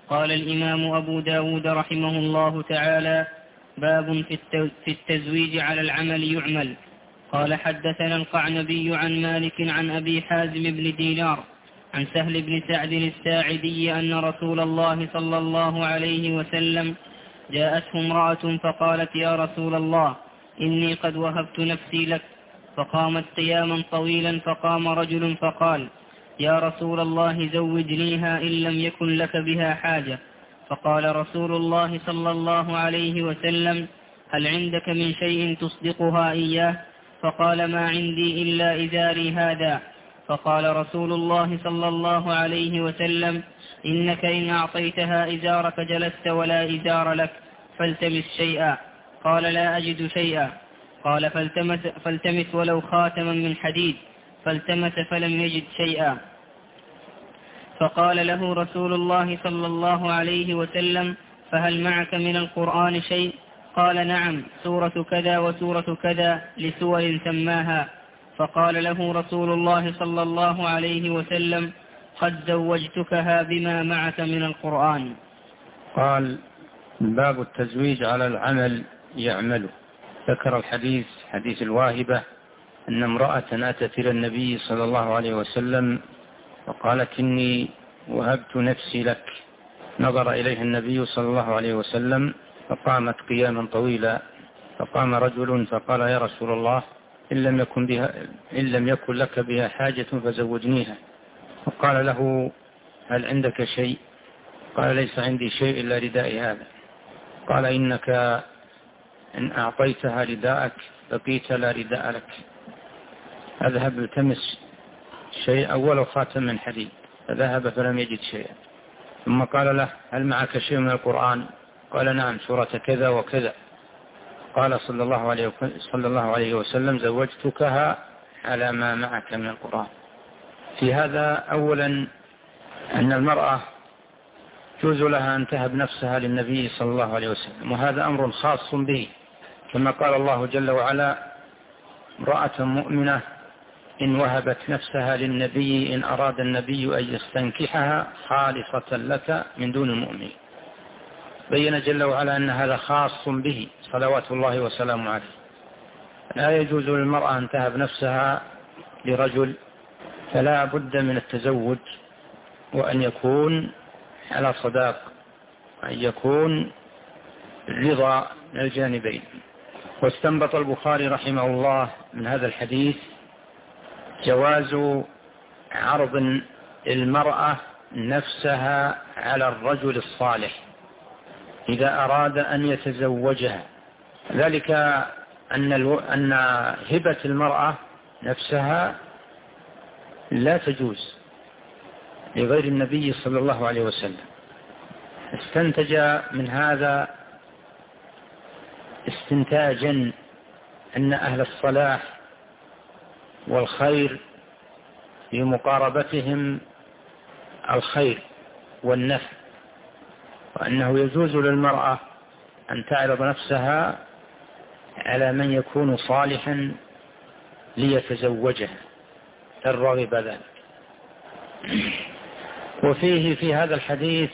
قال الإمام أبو داود رحمه الله تعالى: باب في التزويج على العمل يعمل. قال حدثنا القعنبي عن مالك عن أبي حازم بن دينار عن سهل بن سعد الساعدي أن رسول الله صلى الله عليه وسلم جاءته امرأة فقالت: يا رسول الله، إني قد وهبت نفسي لك. فقامت قياما طويلا، فقام رجل فقال: يا رسول الله، زوجنيها إن لم يكن لك بها حاجة. فقال رسول الله صلى الله عليه وسلم: هل عندك من شيء تصدقها إياه؟ فقال: ما عندي إلا إزاري هذا. فقال رسول الله صلى الله عليه وسلم: إنك إن أعطيتها إزارك جلست ولا إزار لك، فالتمس شيئا. قال: لا أجد شيئا. قال: فالتمس ولو خاتما من حديد. فالتمس فلم يجد شيئا. فقال له رسول الله صلى الله عليه وسلم: فهل معك من القرآن شيء؟ قال: نعم، سورة كذا وسورة كذا، لسور سماها. فقال له رسول الله صلى الله عليه وسلم: قد زوجتكها بما معك من القرآن. قال: باب التزويج على العمل يعمله. ذكر الحديث، حديث الواهبة، أن امرأة أتت إلى النبي صلى الله عليه وسلم وقالت: إني وهبت نفسي لك. نظر إليها النبي صلى الله عليه وسلم فقامت قياما طويلا، فقام رجل فقال: يا رسول الله، إن لم يكن لك بها حاجة فزوجنيها. فقال له: هل عندك شيء؟ قال: ليس عندي شيء إلا ردائي هذا. قال: إنك إن أعطيتها رداءك بقيت لا رداء لك. أذهب التمس شيء أول خاتم من حديد. فذهب فلم يجد شيئا. ثم قال له: هل معك شيء من القرآن؟ قال: نعم، سورة كذا وكذا. قال صلى الله عليه وسلم: زوجتكها على ما معك من القرآن. في هذا أولا أن المرأة يجوز لها أن تهب نفسها للنبي صلى الله عليه وسلم، وهذا أمر خاص به، كما قال الله جل وعلا: امرأة مؤمنة إن وهبت نفسها للنبي إن أراد النبي أن يستنكحها خالصة لك من دون المؤمنين. بين جل وعلا أن هذا خاص به صلوات الله وسلامه عليه. لا يجوز للمرأة أن تهب نفسها لرجل، فلا بد من التزوج، وأن يكون على صداق، أن يكون رضا من الجانبين. واستنبط البخاري رحمه الله من هذا الحديث جواز عرض المرأة نفسها على الرجل الصالح إذا أراد أن يتزوجها، ذلك أن هبة المرأة نفسها لا تجوز لغير النبي صلى الله عليه وسلم. استنتج من هذا استنتاجا أن أهل الصلاح والخير في مقاربتهم الخير والنفع، وأنه يجوز للمرأة أن تعرض نفسها على من يكون صالحا ليتزوجها إن رغب ذلك. وفيه في هذا الحديث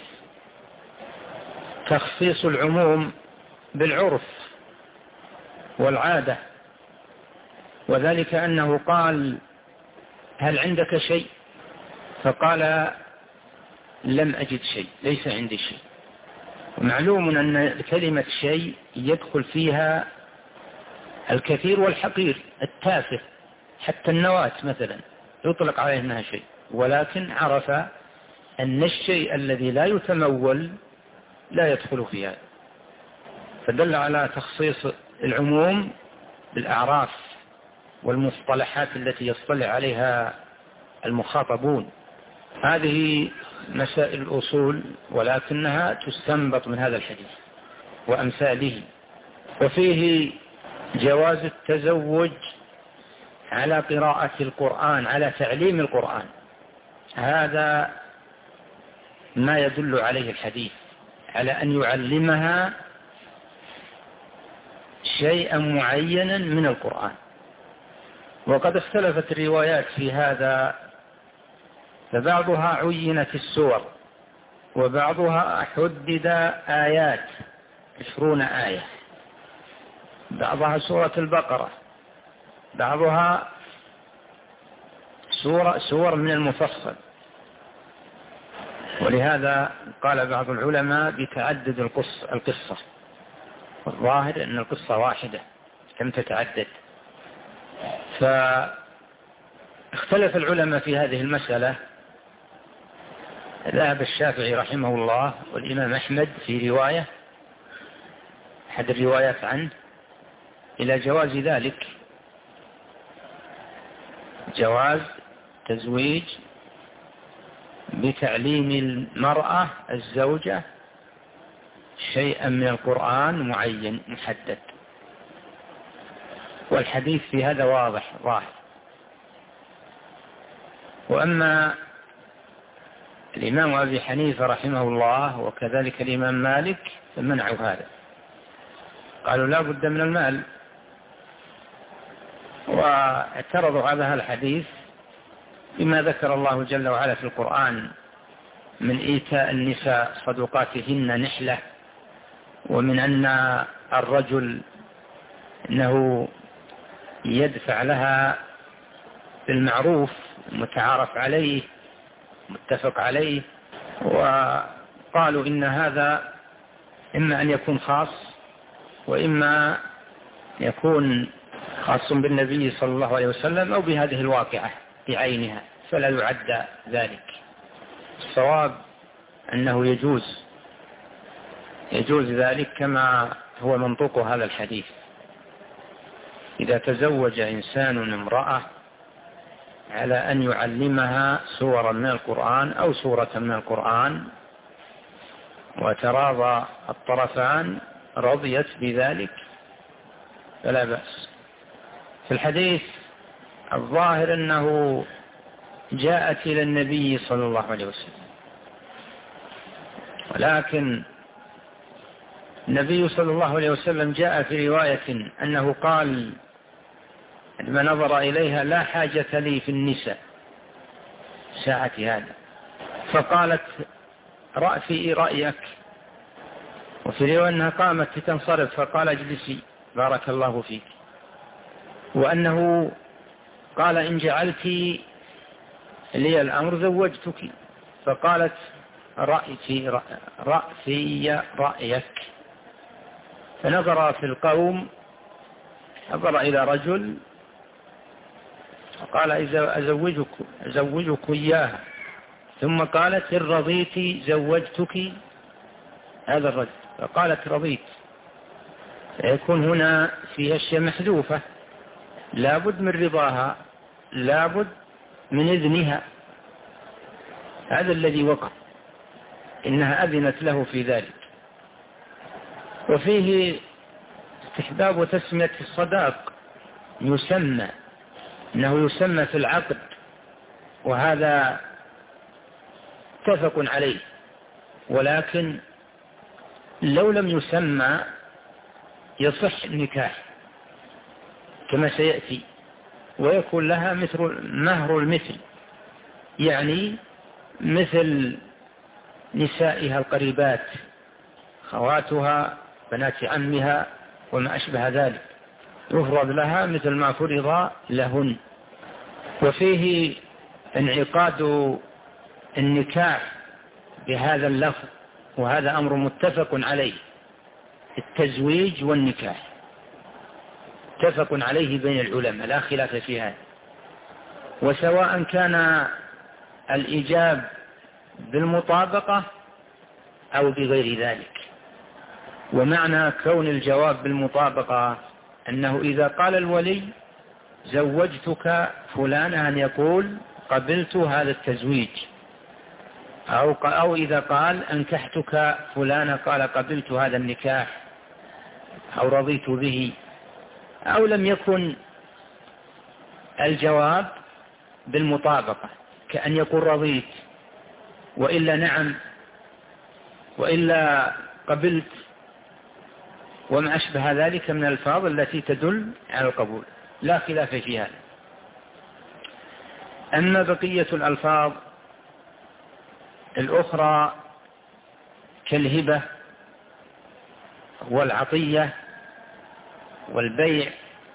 تخصيص العموم بالعرف والعادة، وذلك أنه قال: هل عندك شيء؟ فقال: لم أجد شيء، ليس عندي شيء. ومعلوم أن كلمة شيء يدخل فيها الكثير والحقير، التافه، حتى النواة مثلا يطلق عليه أنها شيء، ولكن عرف أن الشيء الذي لا يتمول لا يدخل فيها، فدل على تخصيص العموم بالأعراف والمصطلحات التي يصطلح عليها المخاطبون. هذه مسائل الأصول، ولكنها تستنبط من هذا الحديث وأمثاله. وفيه جواز التزوج على قراءة القرآن، على تعليم القرآن. هذا ما يدل عليه الحديث، على أن يعلمها شيئا معينا من القرآن. وقد اختلفت الروايات في هذا، فبعضها عينت السور وبعضها حدد آيات 20 آية، بعضها سورة البقرة، بعضها سور من المفصل. ولهذا قال بعض العلماء بتعدد القصة، والظاهر أن القصة واحدة لم تتعدد. فاختلف العلماء في هذه المسألة. ذهب الشافعي رحمه الله والإمام أحمد في رواية، أحد الروايات عنه، إلى جواز ذلك، جواز تزويج بتعليم المرأة الزوجة شيئا من القرآن معين محدد، والحديث في هذا واضح ظاهر. وأما الإمام أبي حنيفة رحمه الله وكذلك الإمام مالك فمنعوا هذا، قالوا لا بد من المال، واعترضوا على هذا الحديث بما ذكر الله جل وعلا في القرآن من إيتاء النساء صدقاتهن نحلة، ومن أن الرجل أنه يدفع لها بالمعروف متعارف عليه متفق عليه. وقالوا إن هذا إما أن يكون خاص وإما يكون خاص بالنبي صلى الله عليه وسلم أو بهذه الواقعة بعينها، فلا يعد ذلك. الصواب أنه يجوز ذلك كما هو منطوق هذا الحديث. إذا تزوج إنسان امرأة على أن يعلمها سورا من القرآن أو سورة من القرآن وتراضى الطرفان رضيت بذلك فلا بأس. في الحديث الظاهر أنه جاءت إلى النبي صلى الله عليه وسلم، ولكن النبي صلى الله عليه وسلم جاء في رواية أنه قال عندما نظر إليها: لا حاجة لي في النساء ساعة هذا. فقالت: رأفي رأيك. وفي رواية أنها قامت لتنصرف فقال: اجلسي بارك الله فيك. وأنه قال: إن جعلت لي الأمر زوجتك. فقالت: رأفي رأيك. فنظر في القوم، نظر إلى رجل فقال: إذا أزوجك إياها. ثم قالت: إن رضيت زوجتك هذا الرجل. فقالت: رضيت. فيكون هنا في أشياء محذوفة، لابد من رضاها، لابد من إذنها. هذا الذي وقع، إنها أذنت له في ذلك. وفيه استحباب وتسمية الصداق، إنه يسمى في العقد، وهذا متفق عليه. ولكن لو لم يسمى يصح النكاح كما سيأتي، ويكون لها مثل مهر المثل، يعني مثل نسائها القريبات، خواتها، بنات عمها وما أشبه ذلك، يفرض لها مثل ما فرض لهن. وفيه انعقاد النكاح بهذا اللفظ، وهذا أمر متفق عليه، التزويج والنكاح متفق عليه بين العلماء لا خلاف في هذا. وسواء كان الإيجاب بالمطابقة أو بغير ذلك. ومعنى كون الجواب بالمطابقة أنه إذا قال الولي: زوجتك فلانة، أن يقول: قبلت هذا التزويج. أو إذا قال: أنكحتك فلانة، قال: قبلت هذا النكاح أو رضيت به. أو لم يكن الجواب بالمطابقة، كأن يقول: رضيت، وإلا نعم، وإلا قبلت، وما أشبه ذلك من الألفاظ التي تدل على القبول، لا خلاف في هذا. أما بقية الألفاظ الأخرى كالهبة والعطية والبيع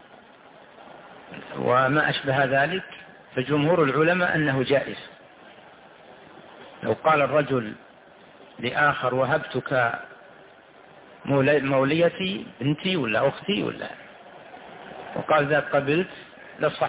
وما أشبه ذلك، فجمهور العلماء أنه جائز. لو قال الرجل لآخر وهبتك موليتي بنتي ولا أختي وقال ذاك قبلت لصح.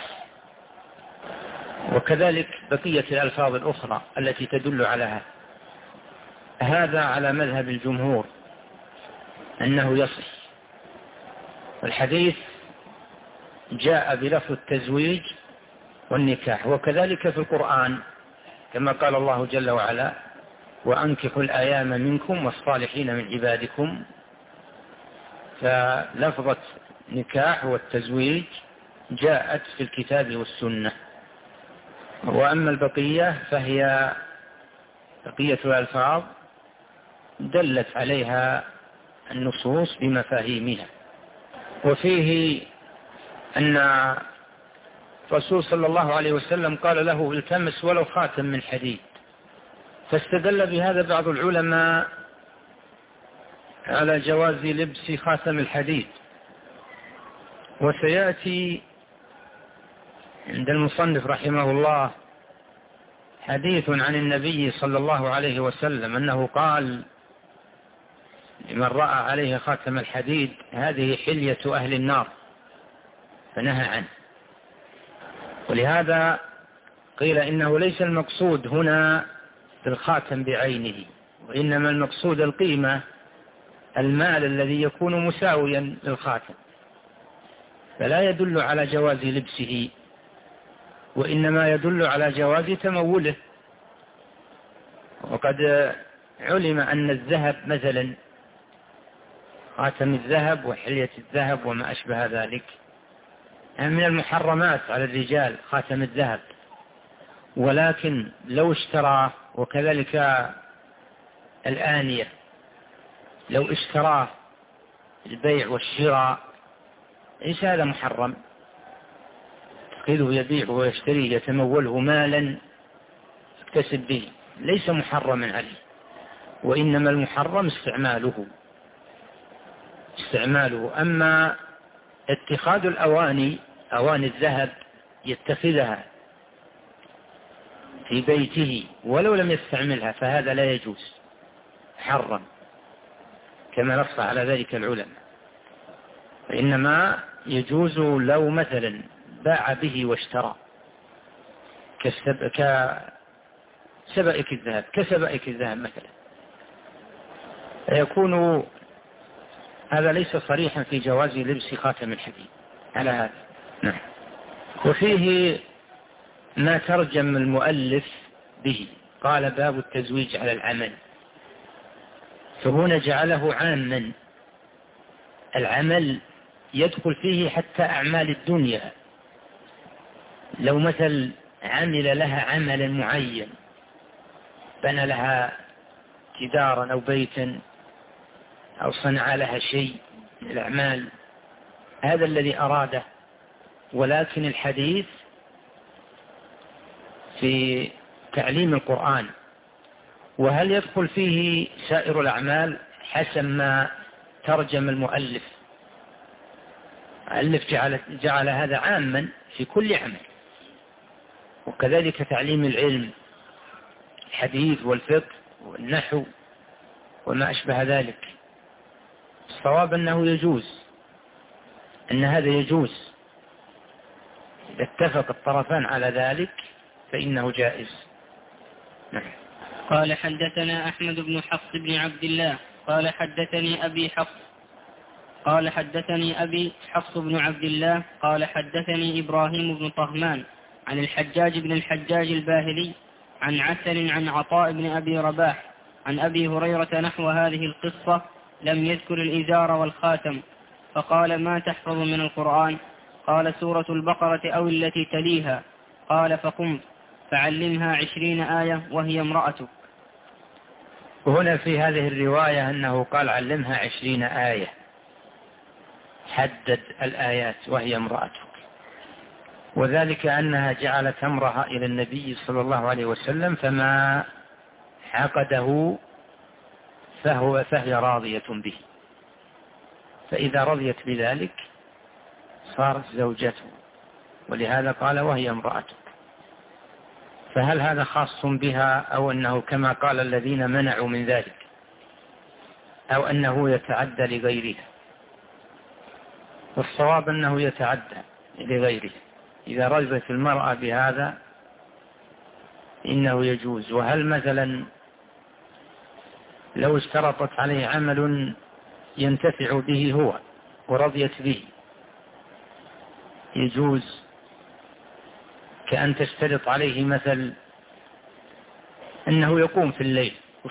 وكذلك بقية الألفاظ الأخرى التي تدل على هذا على مذهب الجمهور أنه يصح. الحديث جاء بلفظ التزويج والنكاح، وكذلك في القرآن كما قال الله جل وعلا: وأنكحوا الأيام منكم والصالحين من عبادكم. فلفظة نكاح والتزويج جاءت في الكتاب والسنة. وأما البقية فهي بقية الألفاظ دلت عليها النصوص بمفاهيمها. وفيه أن الرسول صلى الله عليه وسلم قال له: التمس ولو خاتم من حديد. فاستدل بهذا بعض العلماء على جواز لبس خاتم الحديد. وسيأتي عند المصنف رحمه الله حديث عن النبي صلى الله عليه وسلم أنه قال لمن رأى عليه خاتم الحديد: هذه حلية أهل النار، فنهى عنه. ولهذا قيل إنه ليس المقصود هنا بالخاتم بعينه، وإنما المقصود القيمة، المال الذي يكون مساويا للخاتم، فلا يدل على جواز لبسه، وإنما يدل على جواز تموله. وقد علم أن الذهب مثلا، خاتم الذهب وحلية الذهب وما أشبه ذلك، من المحرمات على الرجال خاتم الذهب. ولكن لو اشتراه، وكذلك الآنية لو اشتراه البيع والشراء ليس هذا محرم. تقيله يبيع ويشتري يتموله مالا يكتسب به، ليس محرما عليه، وإنما المحرم استعماله. أما اتخاذ الأواني، أواني الذهب يتخذها في بيته ولو لم يستعملها، فهذا لا يجوز، حرم، كما نص على ذلك العلماء. وإنما يجوز لو مثلا باع به واشترى كسبائك الذهب مثلا، فيكون هذا ليس صريحا في جواز لبس خاتم الحديد على هذا. نعم. وفيه ما ترجم المؤلف به، قال: باب التزويج على العمل. فهنا جعله عاما، العمل يدخل فيه حتى أعمال الدنيا. لو مثل عمل لها عملا معين، بنى لها جدارا أو بيتا أو صنع لها شيء من الأعمال، هذا الذي أراده. ولكن الحديث في تعليم القرآن، وهل يدخل فيه سائر الأعمال حسب ما ترجم المؤلف. المؤلف جعل هذا عاما في كل عمل، وكذلك تعليم العلم، الحديث والفقه والنحو وما أشبه ذلك. الصواب أنه يجوز، أن هذا يجوز، إذا اتفق الطرفان على ذلك فإنه جائز. نعم. قال: حدثنا أحمد بن حفص بن عبد الله قال: حدثني أبي حفص قال: حدثني أبي حفص بن عبد الله قال: حدثني إبراهيم بن طهمان عن الحجاج بن الحجاج الباهلي عن عسل عن عطاء بن أبي رباح عن أبي هريرة نحو هذه القصة، لم يذكر الإزار والخاتم. فقال: ما تحفظ من القرآن؟ قال: سورة البقرة أو التي تليها. قال: فقمت فعلمها 20 آية وهي امرأتك. وهنا في هذه الرواية أنه قال: علمها 20 آية، حدد الآيات وهي امرأتك، وذلك أنها جعلت أمرها إلى النبي صلى الله عليه وسلم، فما عقده فهي راضية به، فإذا رضيت بذلك صارت زوجته، ولهذا قال وهي امرأته. فهل هذا خاص بها أو أنه كما قال الذين منعوا من ذلك، أو أنه يتعدى لغيرها؟ والصواب أنه يتعدى لغيره. إذا رغبت المرأة بهذا إنه يجوز. وهل مثلا لو اشترطت عليه عمل ينتفع به هو ورضيت به يجوز؟ كأن تشترط عليه مثل أنه يقوم في الليل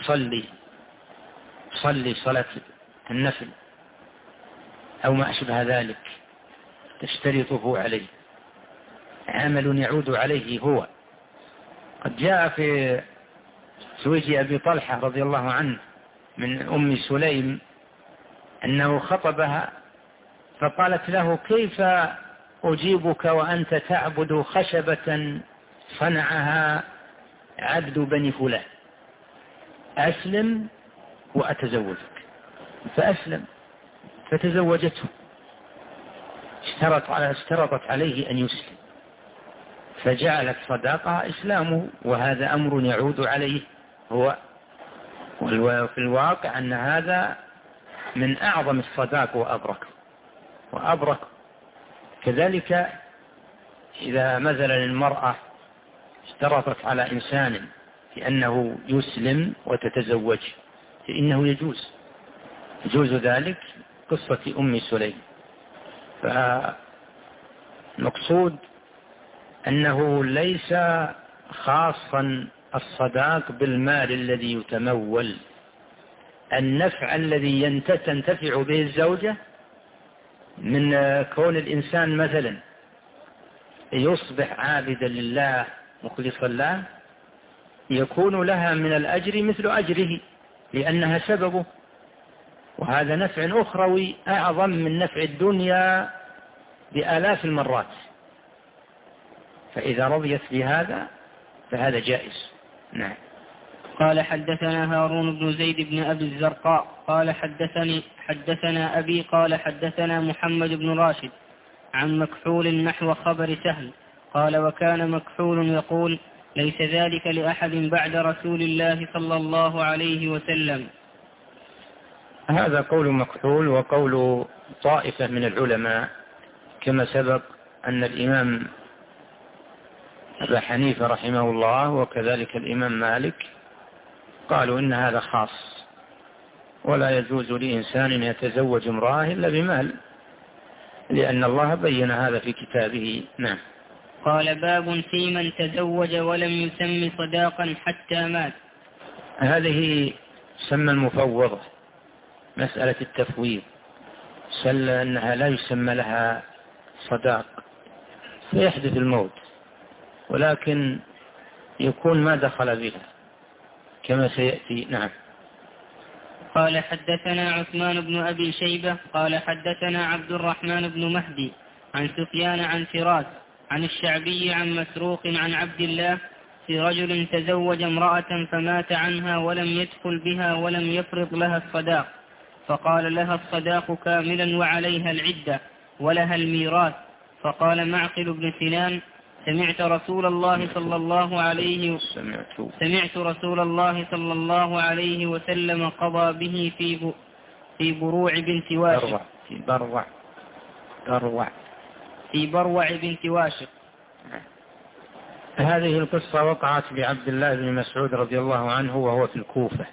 يصلي صلاة النفل أو ما أشبه ذلك، تشترطه عليه عمل يعود عليه هو. قد جاء في زوج أبي طلحة رضي الله عنه من أم سليم أنه خطبها فقالت له كيف أجيبك وأنت تعبد خشبة صنعها عبد بني فلان، أسلم وأتزوجك. فأسلم فتزوجته، اشترطت عليه أن يسلم، فجعلت صداقها إسلامه، وهذا أمر يعود عليه هو. وفي الواقع أن هذا من أعظم الصداق وأبرك. كذلك إذا مثلا المرأة اشترطت على إنسان بأنه يسلم وتتزوج فإنه يجوز ذلك، قصة أم سليم. فالمقصود أنه ليس خاصا الصداق بالمال الذي يتمول. النفع الذي تنتفع به الزوجة من كون الإنسان مثلا يصبح عابدا لله مخلصا له يكون لها من الأجر مثل أجره لأنها سببه، وهذا نفع أخروي أعظم من نفع الدنيا بآلاف المرات. فإذا رضيت بهذا فهذا جائز. نعم. قال حدثنا هارون بن زيد بن أبي الزرقاء قال حدثنا أبي قال حدثنا محمد بن راشد عن مكحول نحو خبر سهل قال وكان مكحول يقول ليس ذلك لأحد بعد رسول الله صلى الله عليه وسلم. هذا قول مكحول وقول طائفة من العلماء، كما سبق أن الإمام أبا حنيفة رحمه الله وكذلك الإمام مالك قالوا إن هذا خاص، ولا يجوز لإنسان يتزوج امرأة إلا بمال، لأن الله بين هذا في كتابه. نعم. قال باب في من تزوج ولم يسم صداقا حتى مات. هذه سمى المفوضة، مسألة التفويض، سل أنها لا يسمى لها صداق فيحدث الموت، ولكن يكون ما دخل بها كما سيأتي. نعم. قال حدثنا عثمان بن أبي شيبة قال حدثنا عبد الرحمن بن مهدي عن سفيان عن فراس عن الشعبي عن مسروق عن عبد الله في رجل تزوج امرأة فمات عنها ولم يدخل بها ولم يفرض لها الصداق، فقال لها الصداق كاملا وعليها العدة ولها الميراث. فقال معقل بن سنان سمعت رسول الله صلى الله عليه وسلم قضى به في بروع بنت واشق في بروع بنت واشق. هذه القصة وقعت بعبد الله بن مسعود رضي الله عنه وهو في الكوفة،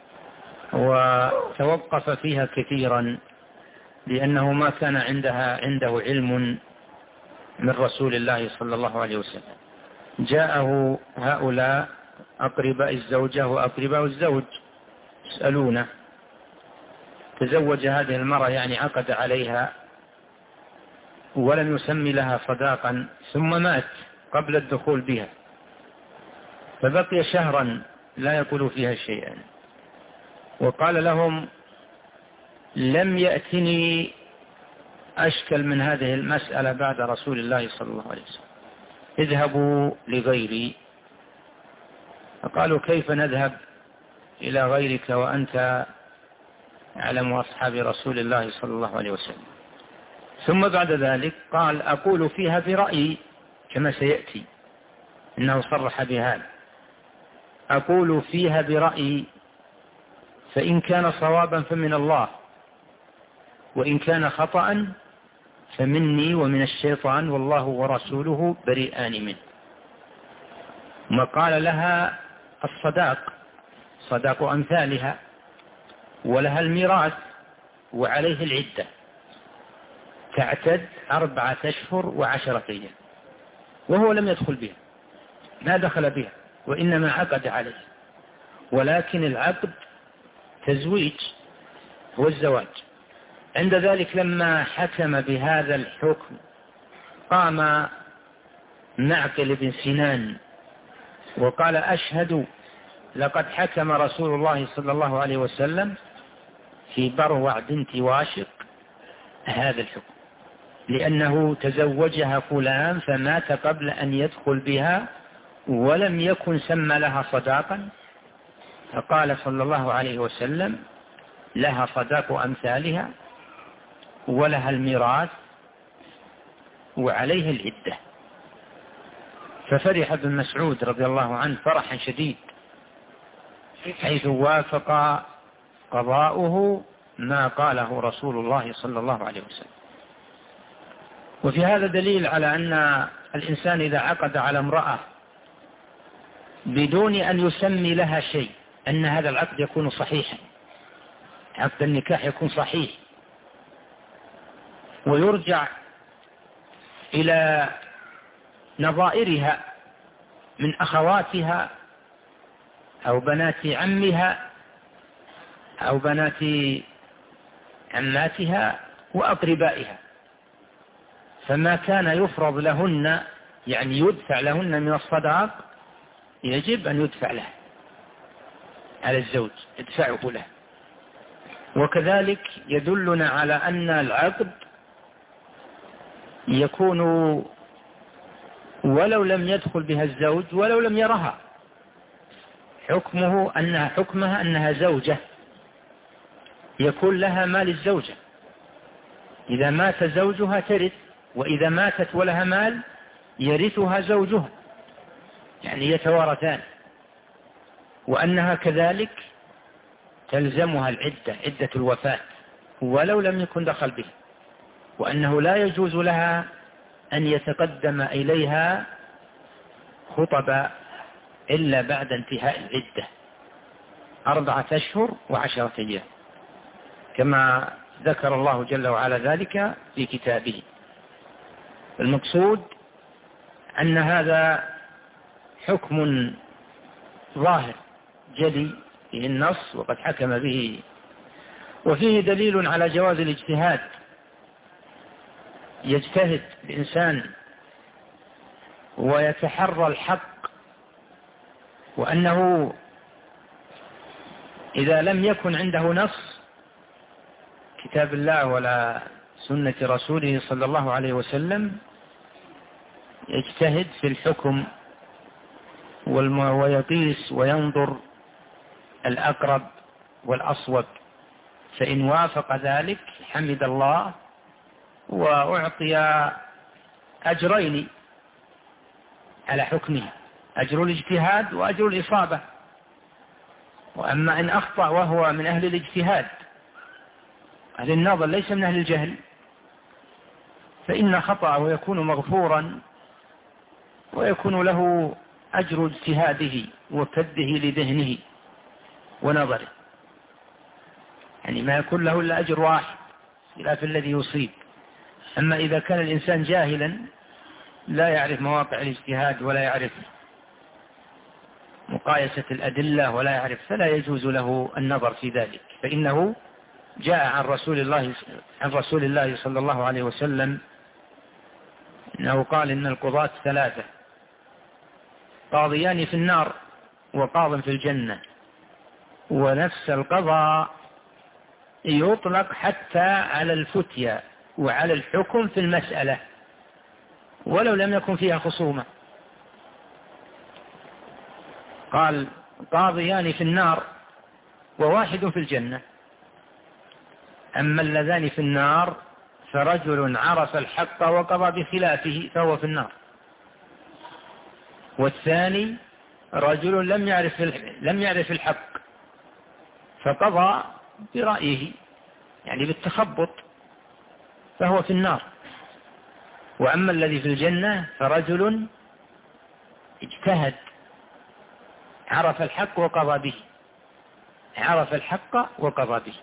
وتوقف فيها كثيرا لأنه ما كان عنده علم من رسول الله صلى الله عليه وسلم. جاءه هؤلاء أقرباء الزوجة وأقرباء الزوج يسألونه، تزوج هذه المرأة يعني عقد عليها ولم يسمي لها صداقا ثم مات قبل الدخول بها، فبقي شهرا لا يقول فيها شيئا، وقال لهم لم يأتني أشكل من هذه المسألة بعد رسول الله صلى الله عليه وسلم، اذهبوا لغيري. فقالوا كيف نذهب إلى غيرك وأنت أعلم أصحاب رسول الله صلى الله عليه وسلم. ثم بعد ذلك قال أقول فيها برأيي كما سيأتي إنه صرح بهذا، أقول فيها برأيي فإن كان صوابا فمن الله، وإن كان خطأ فمني ومن الشيطان، والله ورسوله بريئان منه. ثم قال لها الصداق، صداق أمثالها، ولها الميراث، وعليه العدة، تعتد 4 أشهر و10 أيام، وهو لم يدخل بها، ما دخل بها، وإنما عقد عليه، ولكن العقد تزويج هو الزواج. عند ذلك لما حكم بهذا الحكم قام معقل بن سنان وقال أشهد لقد حكم رسول الله صلى الله عليه وسلم في بروع بنت واشق هذا الحكم، لأنه تزوجها فلان فمات قبل أن يدخل بها ولم يكن سمى لها صداقا، فقال صلى الله عليه وسلم لها صداق أمثالها، ولها الميراث، وعليه العدة. ففرح ابن مسعود رضي الله عنه فرحا شديد، حيث وافق قضاؤه ما قاله رسول الله صلى الله عليه وسلم. وفي هذا دليل على أن الإنسان إذا عقد على امرأة بدون أن يسمي لها شيء أن هذا العقد يكون صحيحا، عقد النكاح يكون صحيح، ويرجع إلى نظائرها من أخواتها أو بنات عمها أو بنات عماتها وأقربائها، فما كان يفرض لهن يعني يدفع لهن من الصداق يجب أن يدفع له على الزوج، ادفعه له. وكذلك يدلنا على أن العقد يكون ولو لم يدخل بها الزوج ولو لم يرها، حكمها أنها زوجة، يكون لها مال الزوجة، إذا مات زوجها ترث، وإذا ماتت ولها مال يرثها زوجها، يعني يتوارثان، وأنها كذلك تلزمها العدة، عدة الوفاة ولو لم يكن دخل بها، وأنه لا يجوز لها أن يتقدم إليها خطبا إلا بعد انتهاء العدة 4 أشهر و10 أيام، كما ذكر الله جل وعلا ذلك في كتابه. المقصود أن هذا حكم ظاهر جلي فيه النص وقد حكم به، وفيه دليل على جواز الاجتهاد، يجتهد الإنسان ويتحرى الحق، وأنه إذا لم يكن عنده نص كتاب الله ولا سنة رسوله صلى الله عليه وسلم يجتهد في الحكم ويقيس وينظر الأقرب والأصوب، فإن وافق ذلك حمد الله وأعطي أجرين على حكمه، أجر الاجتهاد وأجر الإصابة. وأما إن أخطأ وهو من أهل الاجتهاد أهل النظر ليس من أهل الجهل، فإن خطأه يكون مغفورا ويكون له أجر اجتهاده وكده لذهنه ونظره، يعني ما يكون له إلا أجر واحد خلاف الذي يصيب. أما إذا كان الإنسان جاهلا لا يعرف مواقع الاجتهاد ولا يعرف مقايسة الأدلة ولا يعرف، فلا يجوز له النظر في ذلك، فإنه جاء عن رسول الله صلى الله عليه وسلم أنه قال إن القضاة 3، قاضيان في النار وقاض في الجنة، ونفس القضاء يطلق حتى على الفتية وعلى الحكم في المسألة ولو لم يكن فيها خصومة. قال قاضيان في النار وواحد في الجنة، أما اللذان في النار فرجل عرف الحق وقضى بخلافه فهو في النار، والثاني رجل لم يعرف الحق فقضى برأيه يعني بالتخبط فهو في النار. وأما الذي في الجنة فرجل اجتهد عرف الحق وقضى به، عرف الحق وقضى به.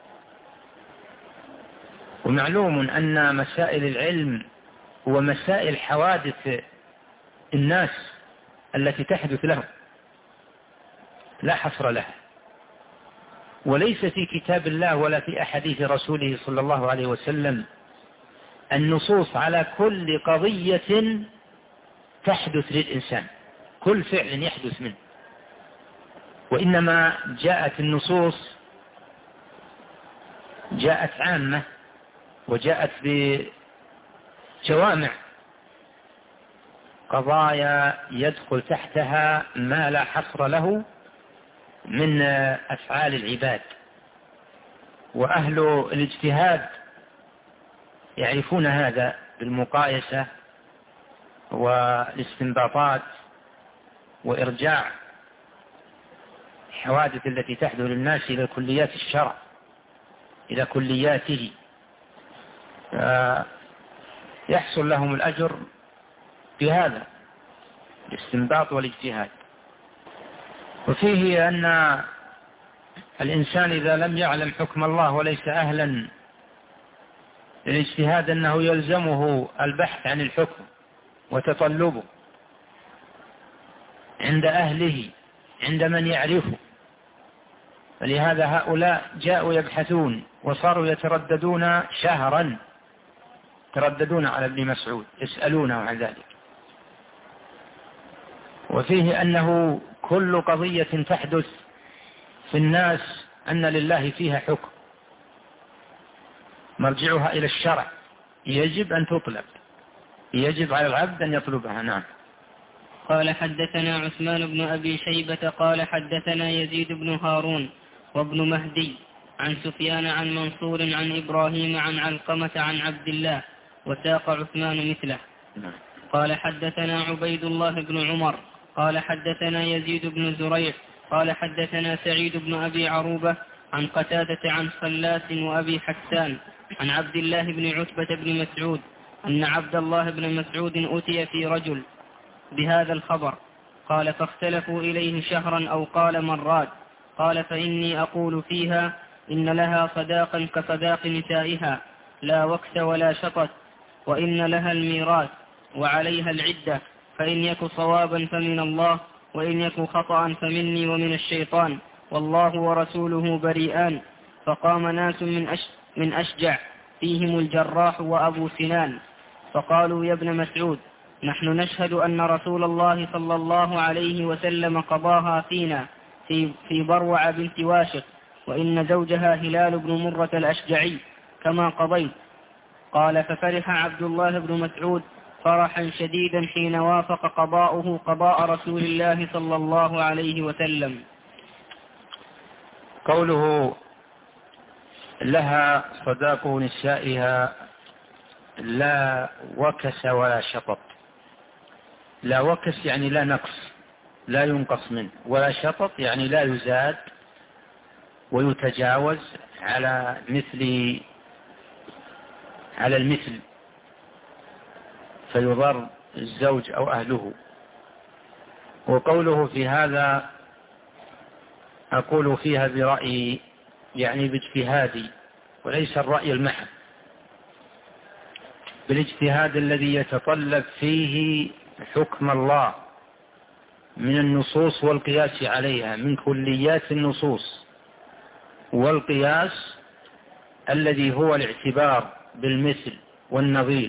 ومعلوم أن مسائل العلم ومسائل حوادث الناس التي تحدث لهم لا حصر لها، وليس في كتاب الله ولا في أحاديث رسوله صلى الله عليه وسلم النصوص على كل قضية تحدث للإنسان، كل فعل يحدث منه، وإنما جاءت النصوص جاءت عامة وجاءت بجوامع قضايا يدخل تحتها ما لا حصر له من أفعال العباد. وأهل الاجتهاد يعرفون هذا بالمقايسة والاستنباطات وإرجاع الحوادث التي تحدث للناس إلى كليات الشرع، إلى كلياته، يحصل لهم الأجر بهذا الاستنباط والاجتهاد. وفيه أن الإنسان إذا لم يعلم حكم الله وليس أهلا للاجتهاد أنه يلزمه البحث عن الحكم وتطلبه عند أهله، عند من يعرفه. فلهذا هؤلاء جاءوا يبحثون وصاروا يترددون شهرا، يترددون على ابن مسعود يسألونه عن ذلك. وفيه أنه كل قضية تحدث في الناس أن لله فيها حكم مرجعها إلى الشرع، يجب أن تطلب، يجب على العبد أن يطلبها. نعم. قال حدثنا عثمان بن أبي شيبة قال حدثنا يزيد بن هارون وابن مهدي عن سفيان عن منصور عن إبراهيم عن علقمة عن عبد الله، وساق عثمان مثله. قال حدثنا عبيد الله بن عمر قال حدثنا يزيد بن زريع قال حدثنا سعيد بن أبي عروبة عن قتادة عن خلاس وأبي حسان عن عبد الله بن عتبة بن مسعود أن عبد الله بن مسعود أتي في رجل بهذا الخبر، قال فاختلفوا إليه شهرا أو قال مرات، قال فإني أقول فيها إن لها صداقا كصداق نسائها لا وكس ولا شطط، وإن لها الميراث وعليها العدة، فإن يك صوابا فمن الله وإن يك خطأ فمني ومن الشيطان، والله ورسوله بريئان. فقام ناس من أشجع فيهم الجراح وأبو سنان فقالوا يا ابن مسعود نحن نشهد أن رسول الله صلى الله عليه وسلم قضاها فينا في بروع بنت واشق، وإن زوجها هلال بن مرة الأشجعي كما قضيت. قال ففرح عبد الله بن مسعود فرحا شديدا حين وافق قضاؤه قضاء رسول الله صلى الله عليه وسلم. قوله لها صداق نسائها لا وكس ولا شطط، لا وكس يعني لا نقص لا ينقص منه، ولا شطط يعني لا يزاد ويتجاوز على المثل فيضر الزوج أو أهله. وقوله في هذا أقول فيها برأيي يعني باجتهادي، وليس الرأي المحض، بالاجتهاد الذي يتطلب فيه حكم الله من النصوص والقياس عليها، من كليات النصوص والقياس الذي هو الاعتبار بالمثل والنظير.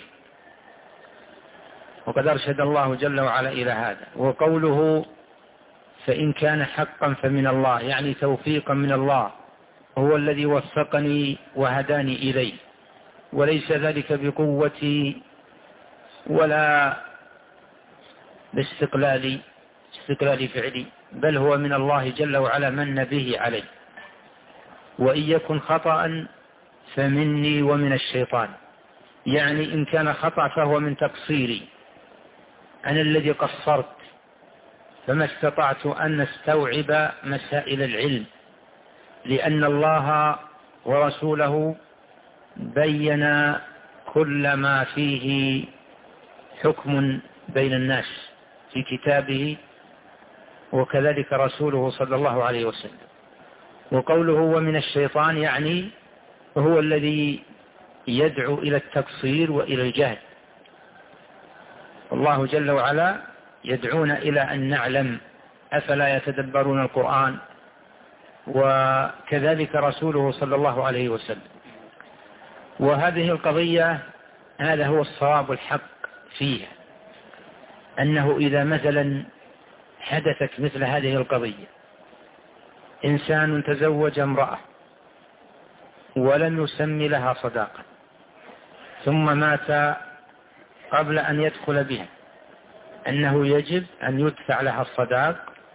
وقد أرشد الله جل وعلا إلى هذا. وقوله فإن كان حقا فمن الله يعني توفيقا من الله، هو الذي وفقني وهداني إليه، وليس ذلك بقوتي ولا باستقلال فعلي، بل هو من الله جل وعلا من به علي. وإن يكن خطأ فمني ومن الشيطان، يعني إن كان خطأ فهو من تقصيري، أنا الذي قصرت، فما استطعت أن نستوعب مسائل العلم، لأن الله ورسوله بين كل ما فيه حكم بين الناس في كتابه، وكذلك رسوله صلى الله عليه وسلم. وقوله ومن الشيطان يعني هو الذي يدعو إلى التقصير وإلى الجهل. الله جل وعلا يدعونا إلى أن نعلم، أفلا يتدبرون القرآن، وكذلك رسوله صلى الله عليه وسلم. وهذه القضية هذا هو الصواب الحق فيها، أنه إذا مثلا حدثت مثل هذه القضية، إنسان تزوج امرأة ولم يسمي لها صداقة، ثم مات قبل أن يدخل بها، أنه يجب أن يدفع لها الصداق،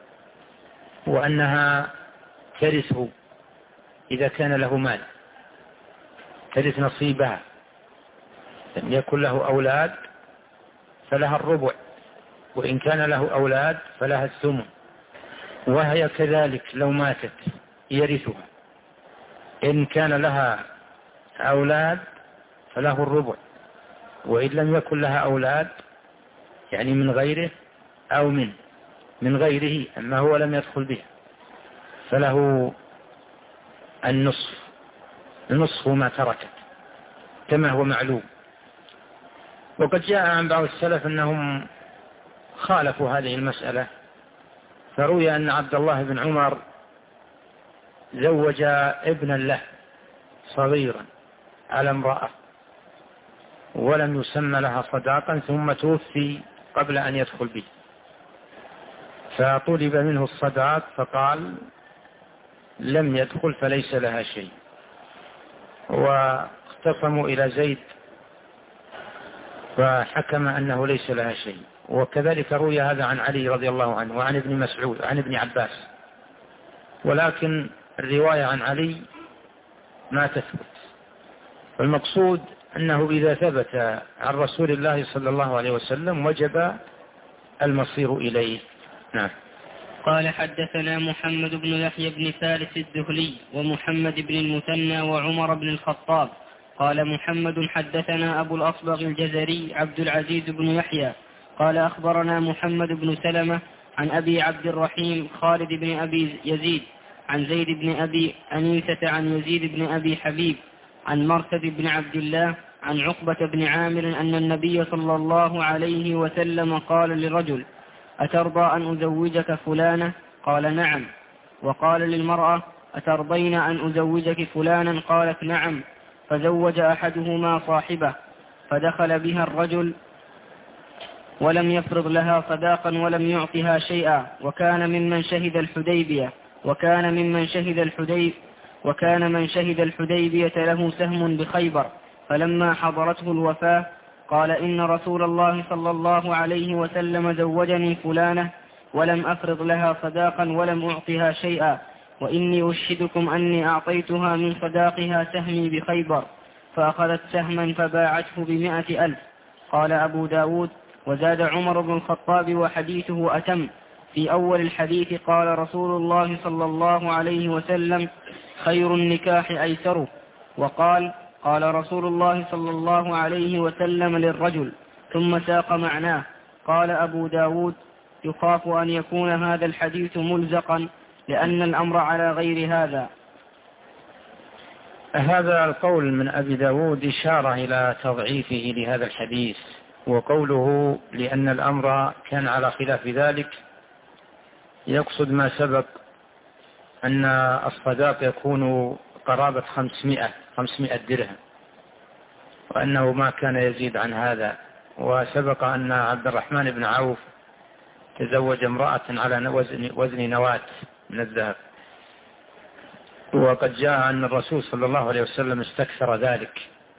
وأنها ترثه إذا كان له مال، ترث نصيبها، لم يكن له أولاد فلها الربع، وإن كان له أولاد فلها الثمن. وهي كذلك لو ماتت يرثها، إن كان لها أولاد فله الربع، وإن لم يكن لها أولاد يعني من غيره أو من غيره، أما هو لم يدخل بها، فله النصف ما تركت كما هو معلوم. وقد جاء عن بعض السلف أنهم خالفوا هذه المسألة، فروي أن عبد الله بن عمر زوج ابنا له صغيرا على امرأة ولم يسمى لها صداقا، ثم توفي قبل أن يدخل به، فطلب منه الصداق فقال لم يدخل فليس لها شيء، واختصموا إلى زيد فحكم أنه ليس لها شيء. وكذلك روي هذا عن علي رضي الله عنه وعن ابن مسعود وعن ابن عباس، ولكن الرواية عن علي ما تثبت. والمقصود أنه إذا ثبت عن رسول الله صلى الله عليه وسلم وجب المصير إليه. نعم. قال حدثنا محمد بن يحيى بن فارس الذهلي ومحمد بن المثنى وعمر بن الخطاب. قال محمد حدثنا أبو الأصبغ الجزري عبد العزيز بن يحيى قال أخبرنا محمد بن سلمة عن أبي عبد الرحيم خالد بن أبي يزيد عن زيد بن أبي أنيسة عن يزيد بن أبي حبيب عن مرثد بن عبد الله عن عقبة بن عامر أن النبي صلى الله عليه وسلم قال للرجل أترضى أن أزوجك فلانة؟ قال نعم. وقال للمرأة أترضين أن أزوجك فلانا؟ قالت نعم. فزوج أحدهما صاحبه، فدخل بها الرجل ولم يفرض لها صداقا ولم يعطها شيئا، وكان من شهد الحديبية له سهم بخيبر. فلما حضرته الوفاة قال إن رسول الله صلى الله عليه وسلم زوجني فلانة ولم أفرض لها صداقا ولم أعطها شيئا، وإني أشهدكم أني أعطيتها من صداقها سهمي بخيبر، فأخذت سهما فباعته ب100,000. قال أبو داود وزاد عمر بن الخطاب وحديثه أتم. في أول الحديث قال رسول الله صلى الله عليه وسلم خير النكاح أيسره، وقال قال رسول الله صلى الله عليه وسلم للرجل، ثم ساق معناه. قال أبو داود يخاف أن يكون هذا الحديث ملزقا لأن الأمر على غير هذا. هذا القول من أبي داود إشارة إلى تضعيفه لهذا الحديث، وقوله لأن الأمر كان على خلاف ذلك يقصد ما سبق أن الصداق يكون قرابة 500 درهم، وأنه ما كان يزيد عن هذا. وسبق أن عبد الرحمن بن عوف تزوج امرأة على وزن نواة من الذهب، وقد جاء أن الرسول صلى الله عليه وسلم استكثر ذلك،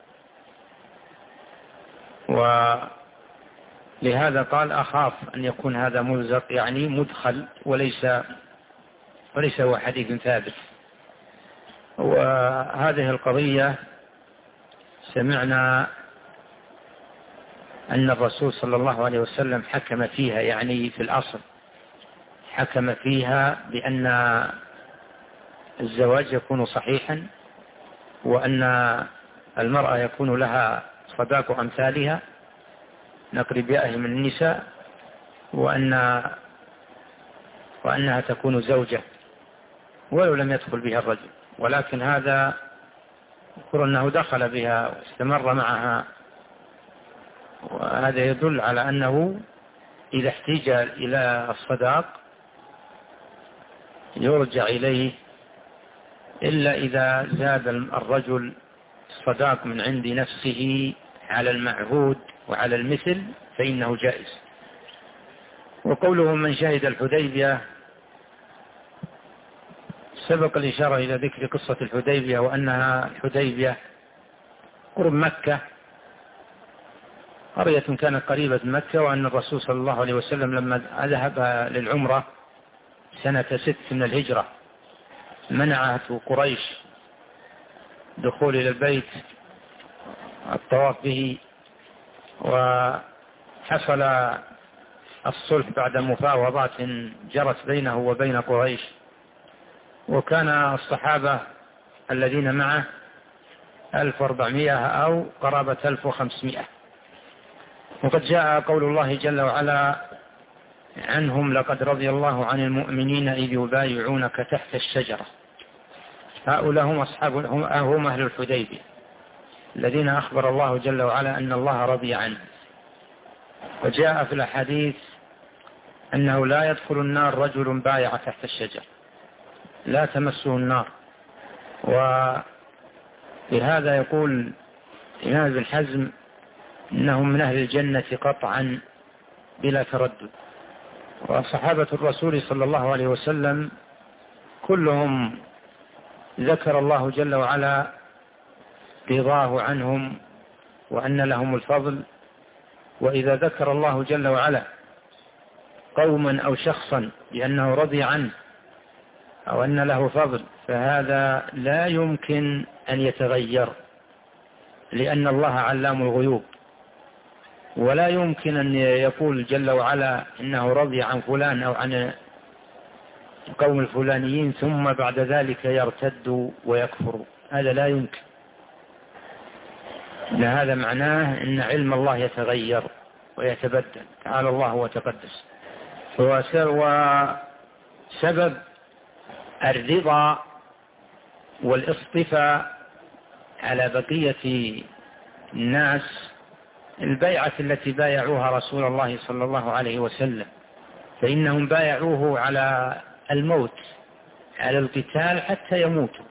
ولهذا قال أخاف أن يكون هذا ملزق، يعني مدخل وليس هو حديث ثابت. وهذه القضية سمعنا أن الرسول صلى الله عليه وسلم حكم فيها، يعني في الأصل حكم فيها بأن الزواج يكون صحيحا، وأن المرأة يكون لها صداق أمثالها نقربائه من النساء، وأنها تكون زوجة ولو لم يدخل بها الرجل. ولكن هذا يذكر أنه دخل بها واستمر معها، وهذا يدل على أنه إذا احتاج إلى الصداق يرجع إليه، إلا إذا زاد الرجل الصداق من عند نفسه على المعهود وعلى المثل فإنه جائز. وقوله من شهد الحديبية، سبق الإشارة إلى ذكر قصة الحديبية، وأنها الحديبية قرب مكة، قرية كانت قريبة من مكة، وأن الرسول صلى الله عليه وسلم لما ذهب للعمرة سنة 6 من الهجرة منعته قريش دخول إلى البيت الطواف به، وحصل الصلح بعد مفاوضات جرت بينه وبين قريش، وكان الصحابة الذين معه 1400 أو قرابة 1500. وقد جاء قول الله جل وعلا عنهم لقد رضي الله عن المؤمنين إذ يبايعونك تحت الشجرة، هؤلاء هم أهل الحديبية الذين أخبر الله جل وعلا أن الله رضي عنهم. وجاء في الأحاديث أنه لا يدخل النار رجل بايع تحت الشجر، لا تمسه النار. ولهذا يقول الإمام ابن حزم إنهم من أهل الجنة قطعا بلا تردد. وصحابة الرسول صلى الله عليه وسلم كلهم ذكر الله جل وعلا رضاه عنهم وأن لهم الفضل. وإذا ذكر الله جل وعلا قوما أو شخصا بأنه رضي عنه أو أن له فضل، فهذا لا يمكن أن يتغير، لأن الله علام الغيوب، ولا يمكن أن يقول جل وعلا إنه رضي عن فلان أو عن القوم الفلانيين ثم بعد ذلك يرتد ويكفر، هذا لا يمكن. هذا معناه أن علم الله يتغير ويتبدل، تعالى الله وتقدس. وسبب الرضا والاصطفاء على بقية الناس البيعة التي بايعوها رسول الله صلى الله عليه وسلم، فإنهم بايعوه على الموت، على القتال حتى يموتوا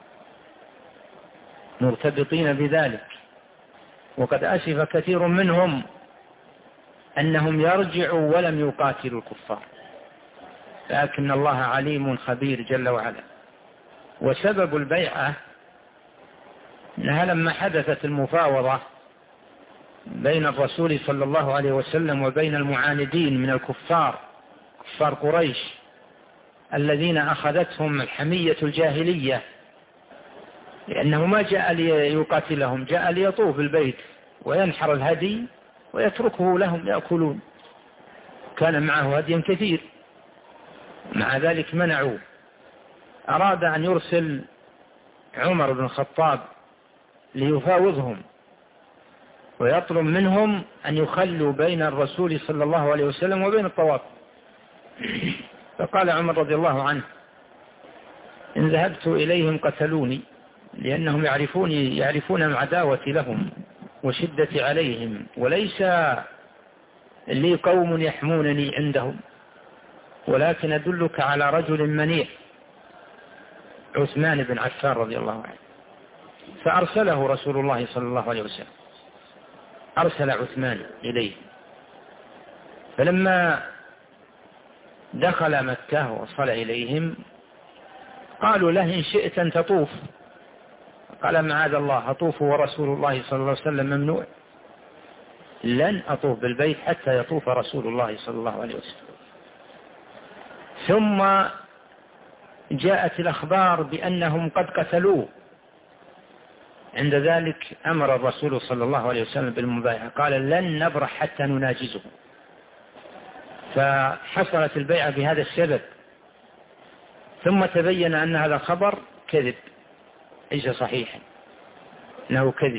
مرتبطين بذلك. وقد أسف كثير منهم أنهم يرجعوا ولم يقاتلوا الكفار، لكن الله عليم خبير جل وعلا. وسبب البيعة أنها لما حدثت المفاوضة بين الرسول صلى الله عليه وسلم وبين المعاندين من الكفار، كفار قريش الذين أخذتهم الحمية الجاهلية، لأنه ما جاء ليقاتلهم، جاء ليطوف البيت وينحر الهدي ويتركه لهم يأكلون، كان معه هدي كثير، مع ذلك منعوه. أراد أن يرسل عمر بن الخطاب ليفاوضهم ويطلب منهم أن يخلوا بين الرسول صلى الله عليه وسلم وبين الطواف. فقال عمر رضي الله عنه إن ذهبت إليهم قتلوني، لأنهم يعرفون عداوتي لهم وشدتي عليهم، وليس لي قوم يحمونني عندهم، ولكن أدلك على رجل منيع، عثمان بن عفان رضي الله عنه. فأرسله رسول الله صلى الله عليه وسلم، أرسل عثمان إليه. فلما دخل مكة وصل إليهم قالوا له إن شئت أن تطوف، قال معاذ الله أطوف ورسول الله صلى الله عليه وسلم ممنوع، لن أطوف بالبيت حتى يطوف رسول الله صلى الله عليه وسلم. ثم جاءت الأخبار بأنهم قد قتلوه، عند ذلك أمر الرسول صلى الله عليه وسلم بالمبايعة، قال لن نبرح حتى نناجزه، فحصلت البيعة بهذا السبب. ثم تبين أن هذا الخبر كذب، ليس صحيحا، أنه كذب،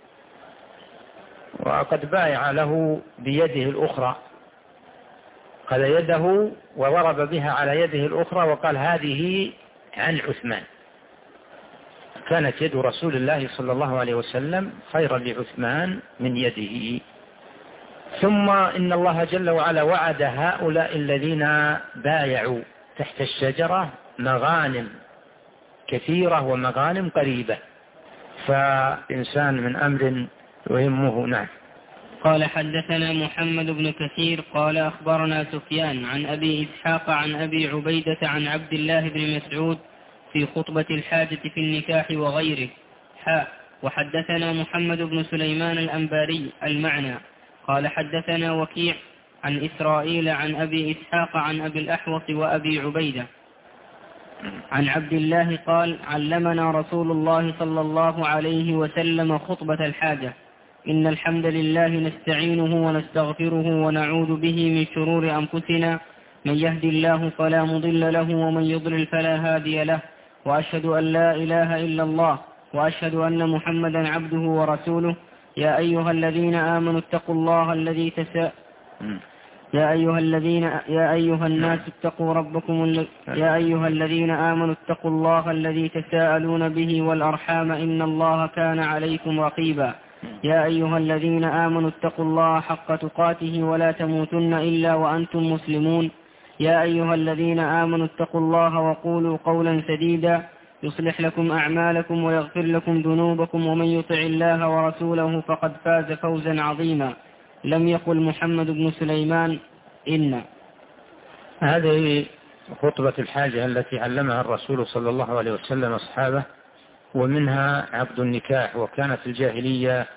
وقد بايع له بيده الأخرى، قال يده وضرب بها على يده الأخرى وقال هذه عن عثمان. كانت يد رسول الله صلى الله عليه وسلم خيرا لعثمان من يده. ثم إن الله جل وعلا وعد هؤلاء الذين بايعوا تحت الشجرة مغانم كثيرة ومغانم قريبة، فإنسان من أمر يهمه. نعم. قال حدثنا محمد بن كثير قال أخبرنا سفيان عن أبي إسحاق عن أبي عبيدة عن عبد الله بن مسعود في خطبة الحاجة في النكاح وغيره. وحدثنا محمد بن سليمان الأنباري المعنى. قال حدثنا وكيع عن إسرائيل عن أبي إسحاق عن أبي الأحوص وأبي عبيدة عن عبد الله قال علمنا رسول الله صلى الله عليه وسلم خطبة الحاجة: إن الحمد لله نستعينه ونستغفره ونعوذ به من شرور أنفسنا، من يهدي الله فلا مضل له ومن يضلل فلا هادي له، وأشهد أن لا إله إلا الله وأشهد أن محمدا عبده ورسوله. يا أيها الذين آمنوا اتقوا الله الذي يا أيها الناس اتقوا ربكم يا أيها الذين آمنوا اتقوا الله الذي تساءلون به والأرحام إن الله كان عليكم رقيبا. يا أيها الذين آمنوا اتقوا الله حق تقاته ولا تموتن إلا وأنتم مسلمون. يا أيها الذين آمنوا اتقوا الله وقولوا قولا سديدا يصلح لكم أعمالكم ويغفر لكم ذنوبكم، ومن يطع الله ورسوله فقد فاز فوزا عظيما. لم يقل محمد بن سليمان إن. هذه خطبة الحاجة التي علمها الرسول صلى الله عليه وسلم أصحابه، ومنها عقد النكاح. وكانت الجاهلية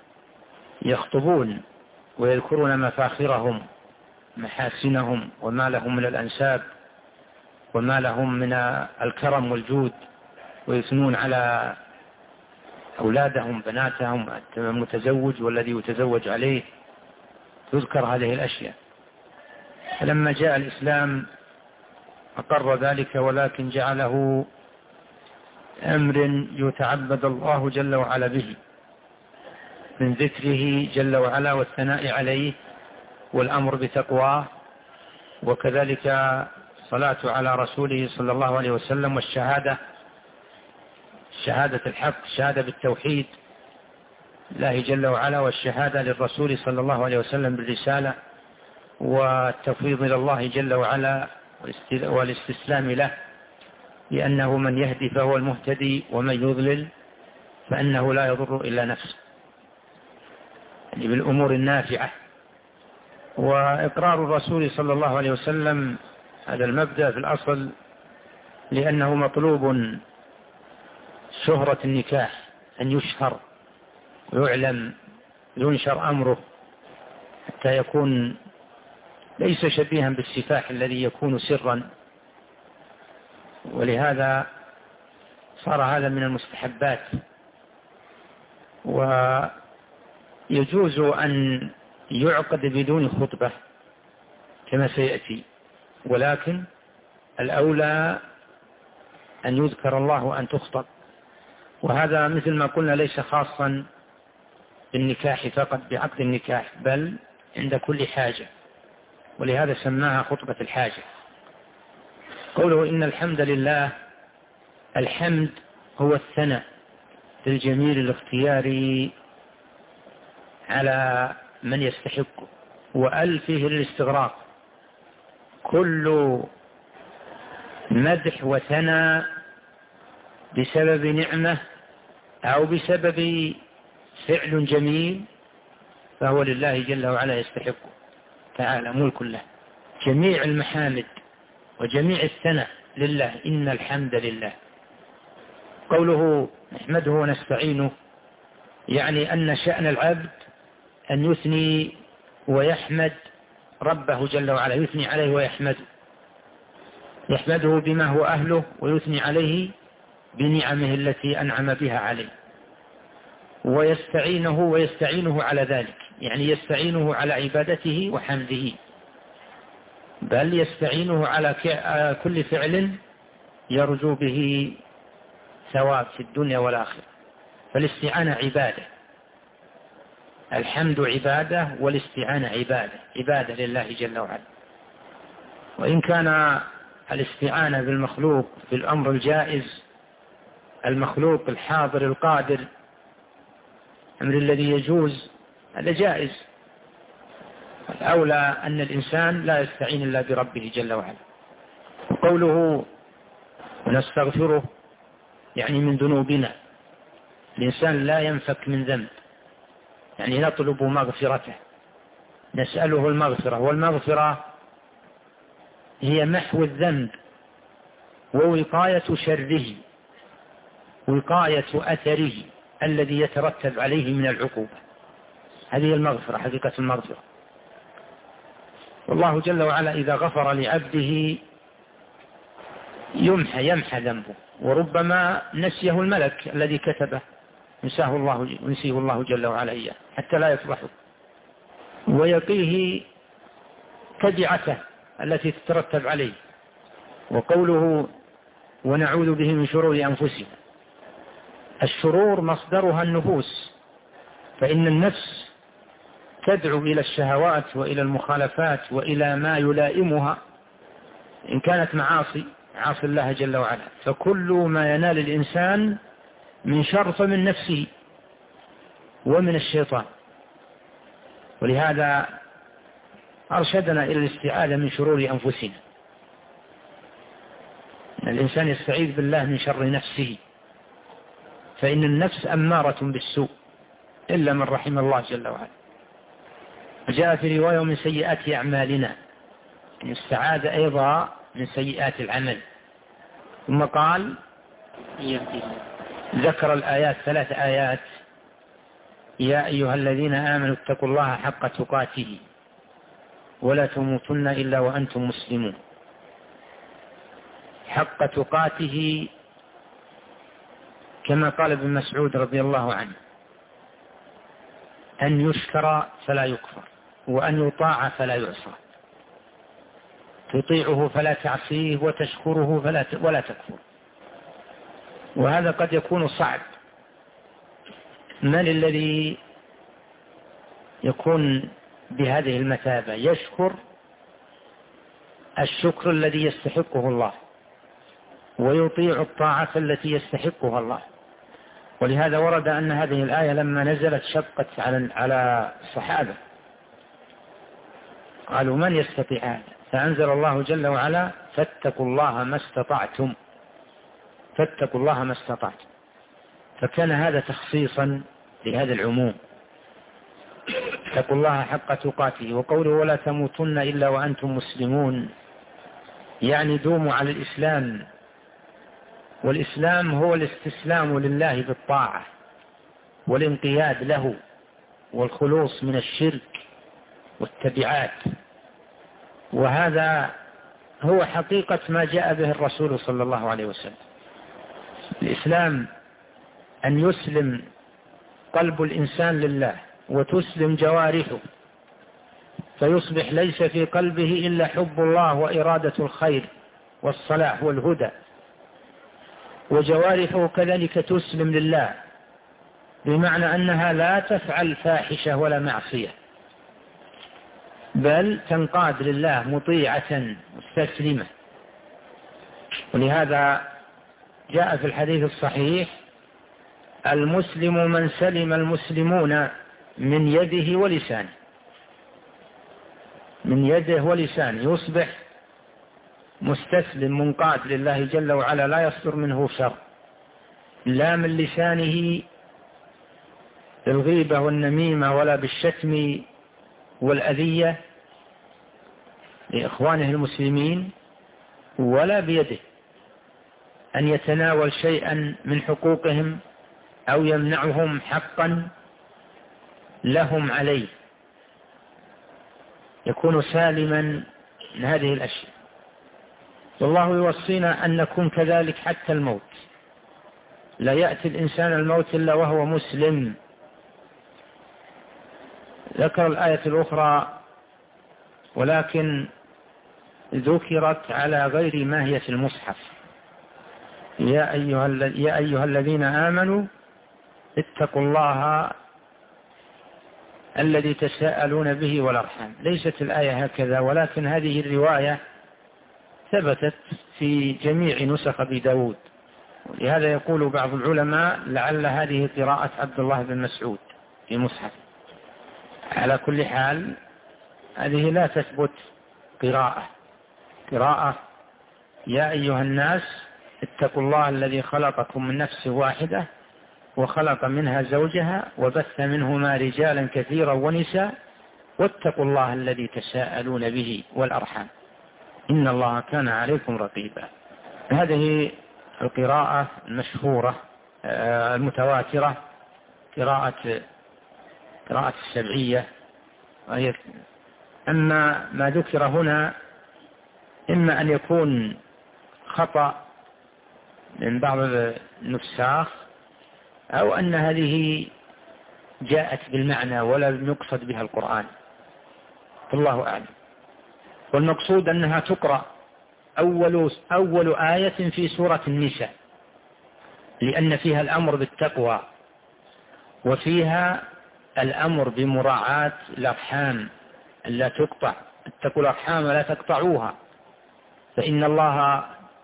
يخطبون ويذكرون مفاخرهم محاسنهم وما لهم من الأنساب وما لهم من الكرم والجود، ويثنون على أولادهم بناتهم، المتزوج والذي يتزوج عليه، تذكر هذه الأشياء. فلما جاء الإسلام أقر ذلك، ولكن جعله أمر يتعبد الله جل وعلا به، من ذكره جل وعلا والثناء عليه والأمر بتقواه، وكذلك الصلاة على رسوله صلى الله عليه وسلم، والشهادة، شهادة الحق، شهادة بالتوحيد الله جل وعلا، والشهادة للرسول صلى الله عليه وسلم بالرسالة، والتفويض إلى الله جل وعلا والاستسلام له، لأنه من يهدي فهو المهتدي ومن يضلل فإنه لا يضر إلا نفسه، يعني بالأمور النافعة. وإقرار الرسول صلى الله عليه وسلم هذا المبدأ في الأصل لأنه مطلوب شهرة النكاح، أن يشهر ويعلم، ينشر أمره حتى يكون ليس شبيها بالسفاح الذي يكون سرا. ولهذا صار هذا من المستحبات. ويجوز أن يعقد بدون خطبة كما سيأتي، ولكن الأولى أن يذكر الله وأن تخطب. وهذا مثل ما قلنا ليس خاصا بالنكاح فقط، بعقد النكاح، بل عند كل حاجة، ولهذا سماها خطبة الحاجة. قوله إن الحمد لله، الحمد هو الثناء الجميل الاختياري على من يستحقه، وأل فيه للاستغراق، كل مدح وثناء بسبب نعمة أو بسبب فعل جميل فهو لله جل وعلا يستحقه تعالى ملك له. جميع المحامد وجميع الثناء لله، إن الحمد لله. قوله نحمده ونستعينه يعني أن شأن العبد أن يثني ويحمد ربه جل وعلا، يثني عليه ويحمده، يحمده بما هو أهله ويثني عليه بنعمه التي أنعم بها عليه. ويستعينه على ذلك، يعني يستعينه على عبادته وحمده، بل يستعينه على كل فعل يرجو به ثواب في الدنيا والآخرة. فالاستعانة عبادة، الحمد عبادة والاستعانة عبادة لله جل وعلا. وإن كان الاستعانة بالمخلوق في الأمر الجائز، المخلوق الحاضر القادر، الأمر الذي يجوز، هذا جائز. الأولى أن الإنسان لا يستعين إلا بربه جل وعلا. وقوله ونستغفره يعني من ذنوبنا، الإنسان لا ينفك من ذنب، يعني نطلب مغفرته، نسأله المغفرة. والمغفرة هي محو الذنب ووقاية شره، وقاية أثره الذي يترتب عليه من العقوبة. هذه المغفرة، حقيقة المغفرة. والله جل وعلا إذا غفر لعبده يمحى ذنبه، وربما نسيه الملك الذي كتبه، ينسيه الله جل وعلا إياه حتى لا يفضحه، ويقيه تبعته التي تترتب عليه. وقوله ونعوذ به من شرور أنفسنا، الشرور مصدرها النفوس، فإن النفس تدعو إلى الشهوات وإلى المخالفات وإلى ما يلائمها، إن كانت عاصي الله جل وعلا. فكل ما ينال الإنسان من شر فمن نفسه ومن الشيطان. ولهذا أرشدنا إلى الاستعاذة من شرور أنفسنا، أن الإنسان يستعيذ بالله من شر نفسه، فإن النفس أمارة بالسوء إلا من رحم الله جل وعلا. وجاء في رواية من سيئات أعمالنا، يستعاذ أيضا من سيئات العمل. ثم قال ذكر الآيات 3 آيات: يا أيها الذين آمنوا اتقوا الله حق تقاته ولا تموتن إلا وأنتم مسلمون. حق تقاته كما قال ابن مسعود رضي الله عنه: أن يشكر فلا يكفر، وأن يطاع فلا يعصى، تطيعه فلا تعصيه، وتشكره ولا تكفر. وهذا قد يكون صعب. من الذي يكون بهذه المثابة؟ يشكر الشكر الذي يستحقه الله، ويطيع الطاعة التي يستحقها الله. ولهذا ورد أن هذه الآية لما نزلت شقت على الصحابة، قالوا من يستطيع هذا؟ فأنزل الله جل وعلا: فاتقوا الله ما استطعتم. فاتقوا الله ما استطعتم. فكان هذا تخصيصا لهذا العموم، اتقوا الله حق تقاته. وقوله ولا تموتن إلا وأنتم مسلمون، يعني دوموا على الإسلام. والإسلام هو الاستسلام لله بالطاعة والانقياد له والخلوص من الشرك والتبعات. وهذا هو حقيقة ما جاء به الرسول صلى الله عليه وسلم. الإسلام أن يسلم قلب الإنسان لله وتسلم جوارحه، فيصبح ليس في قلبه إلا حب الله وإرادة الخير والصلاح والهدى، وجوارحه كذلك تسلم لله، بمعنى أنها لا تفعل فاحشة ولا معصية، بل تنقاد لله مطيعة مستسلمة. ولهذا جاء في الحديث الصحيح: المسلم من سلم المسلمون من يده ولسانه. من يده ولسانه، يصبح مستسلم منقاد لله جل وعلا، لا يصدر منه شر، لا من لسانه بالغيبة والنميمة ولا بالشتم والأذية لإخوانه المسلمين، ولا بيده أن يتناول شيئا من حقوقهم أو يمنعهم حقا لهم عليه، يكون سالما من هذه الأشياء. والله يوصينا أن نكون كذلك حتى الموت. لا يأتي الإنسان الموت إلا وهو مسلم ذكر الآية الأخرى ولكن ذكرت على غير ما هي في المصحف: يا أيها الذين آمنوا اتقوا الله الذي تساءلون به والأرحام. ليست الآية هكذا، ولكن هذه الرواية ثبتت في جميع نسخ أبي داود، ولهذا يقول بعض العلماء لعل هذه قراءة عبد الله بن مسعود في مصحف. على كل حال هذه لا تثبت قراءة يا أيها الناس اتقوا الله الذي خلقكم من نفس واحدة وخلق منها زوجها وبث منهما رجالا كثيرا ونساء واتقوا الله الذي تساءلون به والأرحام إن الله كان عليكم رقيبا. هذه القراءة المشهورة المتواترة قراءة السبعية. أما ما ذكر هنا إما أن يكون خطأ من بعض النساخ أو أن هذه جاءت بالمعنى ولا يقصد بها القرآن، والله أعلم. والمقصود أنها تقرأ أول آية في سورة النساء، لأن فيها الأمر بالتقوى وفيها الأمر بمراعاة الأرحام لا تقطع. اتقوا الأرحام لا تقطعوها، فإن الله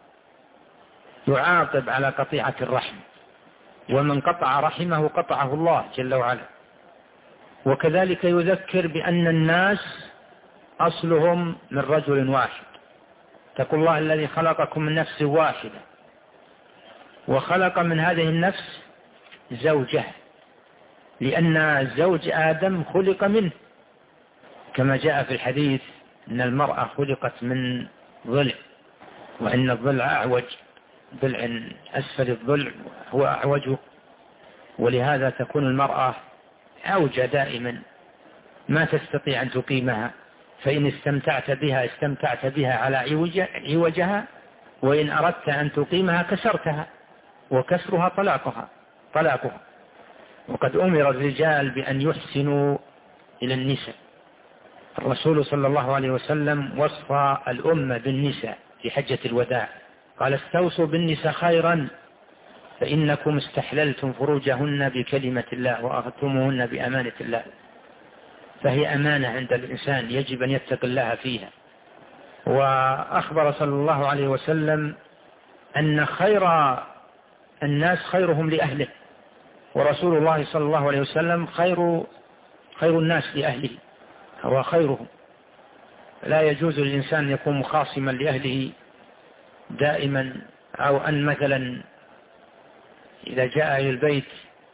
يعاقب على قطيعة الرحم، ومن قطع رحمه قطعه الله جل وعلا. وكذلك يذكر بأن الناس أصلهم من رجل واحد. اتقوا الله الذي خلقكم من نفس واحدة وخلق من هذه النفس زوجه، لأن زوج آدم خلق منه، كما جاء في الحديث أن المرأة خلقت من ضلع، وأن الضلع أعوج، ضلع أسفل الضلع هو أعوجه، ولهذا تكون المرأة أوجة دائما ما تستطيع أن تقيمها، فإن استمتعت بها على عوجها، وإن أردت أن تقيمها كسرتها، وكسرها طلاقها. وقد أمر الرجال بأن يحسنوا إلى النساء. الرسول صلى الله عليه وسلم وصى الأمة بالنساء في حجة الوداع، قال: استوصوا بالنساء خيرا فإنكم استحللتم فروجهن بكلمة الله وأخذتموهن بأمانة الله. فهي أمانة عند الإنسان يجب أن يتقي الله فيها. وأخبر صلى الله عليه وسلم أن خير الناس خيرهم لأهله، ورسول الله صلى الله عليه وسلم خير الناس لأهله، هو خيرهم. لا يجوز للإنسان أن يكون مخاصما لأهله دائما، أو أن مثلا إذا جاء إلى البيت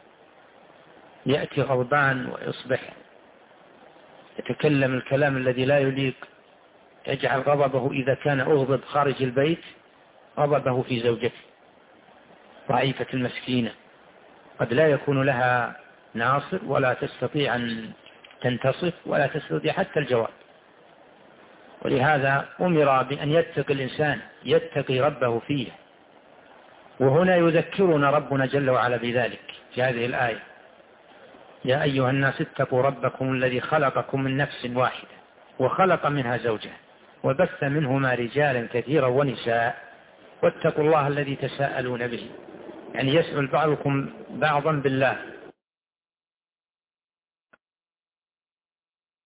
يأتي غضبان ويصبح يتكلم الكلام الذي لا يليق، يجعل غضبه إذا كان أغضب خارج البيت غضبه في زوجته ضعيفة المسكينة، قد لا يكون لها ناصر ولا تستطيع أن تنتصف ولا تستطيع حتى الجواب. ولهذا أمر بأن يتقي الإنسان، يتقي ربه فيه. وهنا يذكرنا ربنا جل وعلا بذلك في هذه الآية: يا أيها الناس اتقوا ربكم الذي خلقكم من نفس واحدة وخلق منها زوجها وبث منهما رجالا كثيرا ونساء واتقوا الله الذي تساءلون به. يعني يسأل بعضكم بعضا بالله